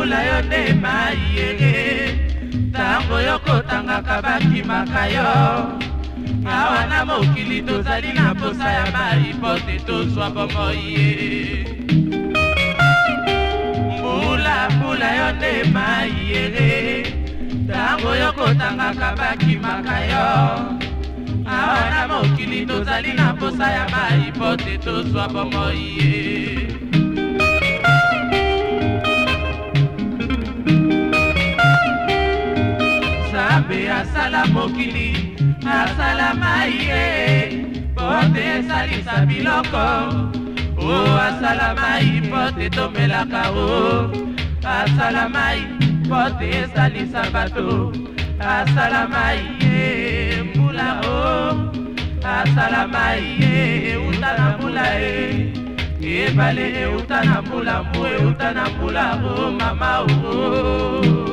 mbula yo nde mai yege tango yokotangaka bakimaka yo awa na mokili tozali na posa ya mai po te tozwa bomoi ye mbula yo nde mai yege tango yokotangaka bakimaka yo awa na mokili tozali na posa ya mai po te tozwa bomoi ye Nzambe asala mokili asala mai ye po te esalisa biloko o asala mai po te tomelaka o asala mai po te esalisa bato asala mai ye mbula o asala mai ye euta na mbula ye ebale euta na mbula mbu euta na mbula o mama o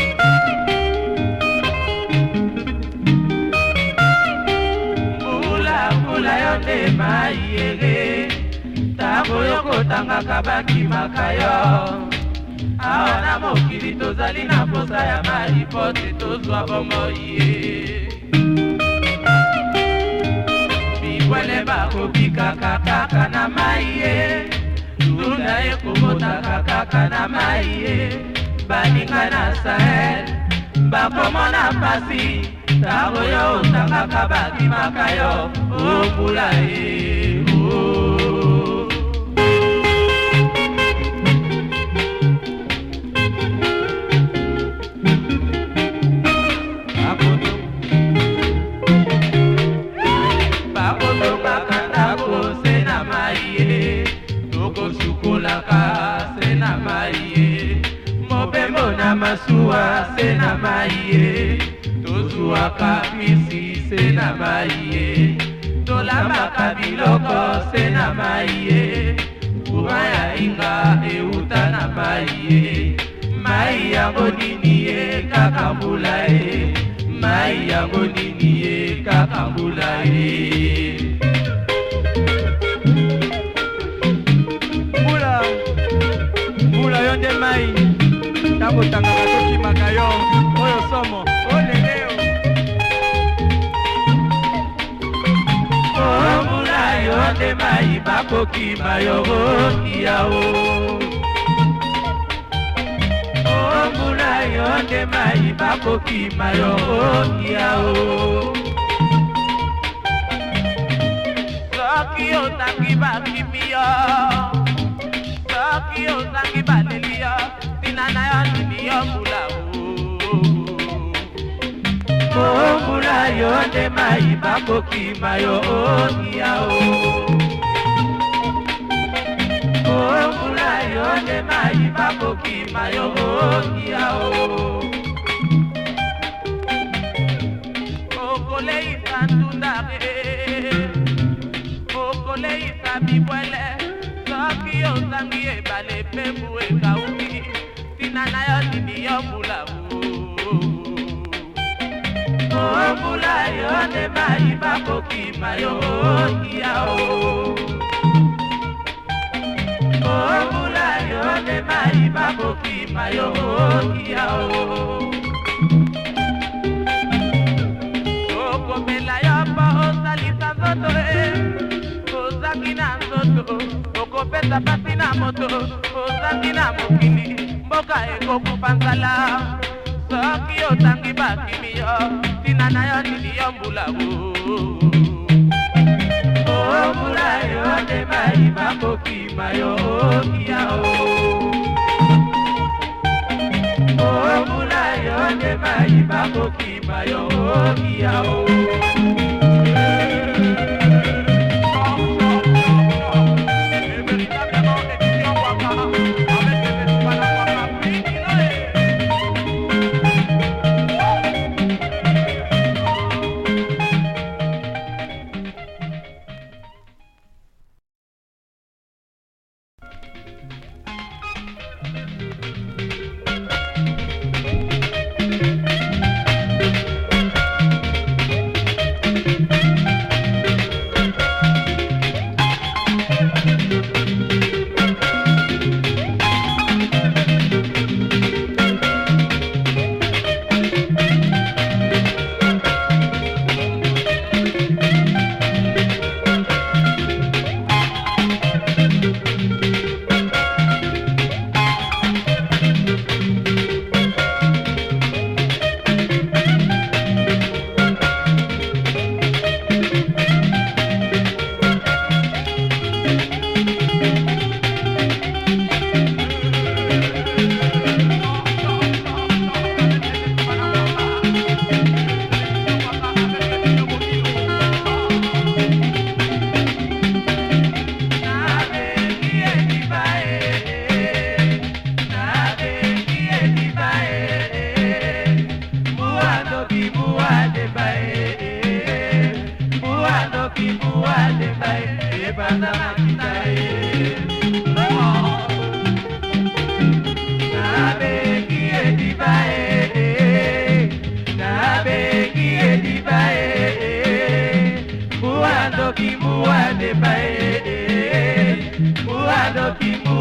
mbula yo nde mai yege tango yokotangaka bakimaka yo awa na mokili tozali na posa ya mai po te tozwa bomoi ye bibwele bakobikaka kaka na mai ye tunda ekobotaka kaka na mai ye baninga na Sahel bakomona pasi tango yo otangaka bakimaka yo o mbula ye bakotongaka ndako se na mai ye tokosukolaka se na mai ye mobembo na masuwa se na mai ye tozuwaka misi se na mai ye tolambaka biloko se na mai ye kuma ya inga euta na mai ye mai yango nini ye kaka mbula ye mai yango nini ye kaka mbula ye mbula yo nde mai tabotangaka tokimaka yo oyo somo oleleo mbula yo nde mai bakokima yo okiyao mbula yo nde mai bakokima yo okiyao soki otangi bakimi yo soki otangi baleli yo tina na yo nini yo mbula mbula yo nde mai bakokima yo okiyao mbula yo nde mai bakokima yo okiyao okoleisa ntundare okoleisa bibwele soki ozangi ebale mpe mbu ekauki tina na yo nini yo mbula mbula yo nde mai bakokima yo okiyao mbula yo nde mai bakokima yo okiyao okomela yo mpo osalisa nzoto ozangi na nzoto okopesa pasi na moto ozangi na mokili mboka ekokufa nzala soki otangi bakimi yo tina na yo nini yo mbula mbula yo nde mai bakokima yo okiyao mbula yo nde mai bakokima yo okiyao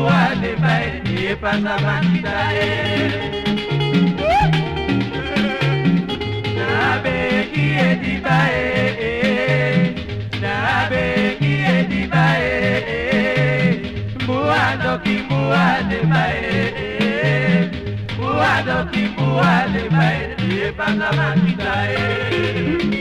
kimuade bae e pasa makitae nabe kie di bae nabe kie di bae muado kimuade bae muado kimuade bae e pasa makitae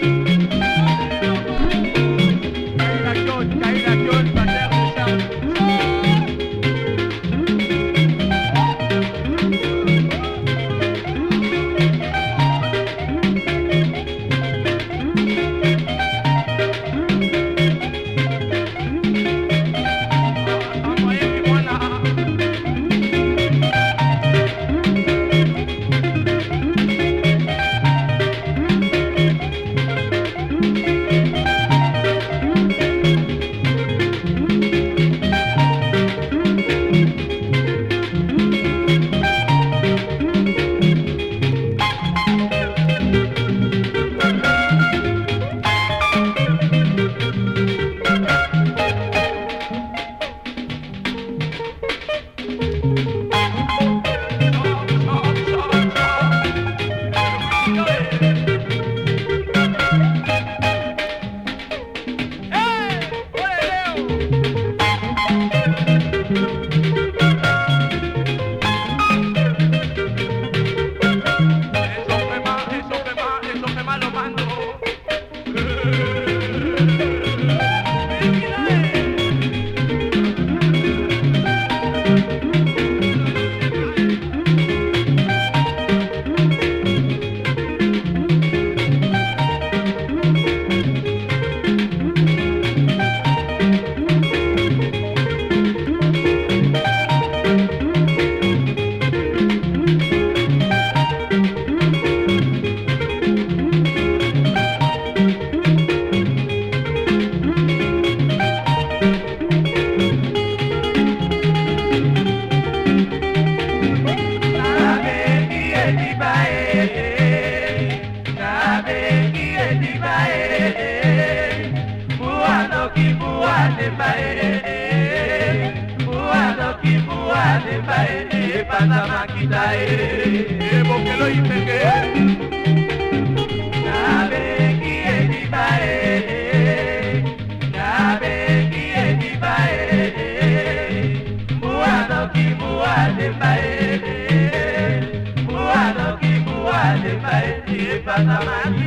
Bye.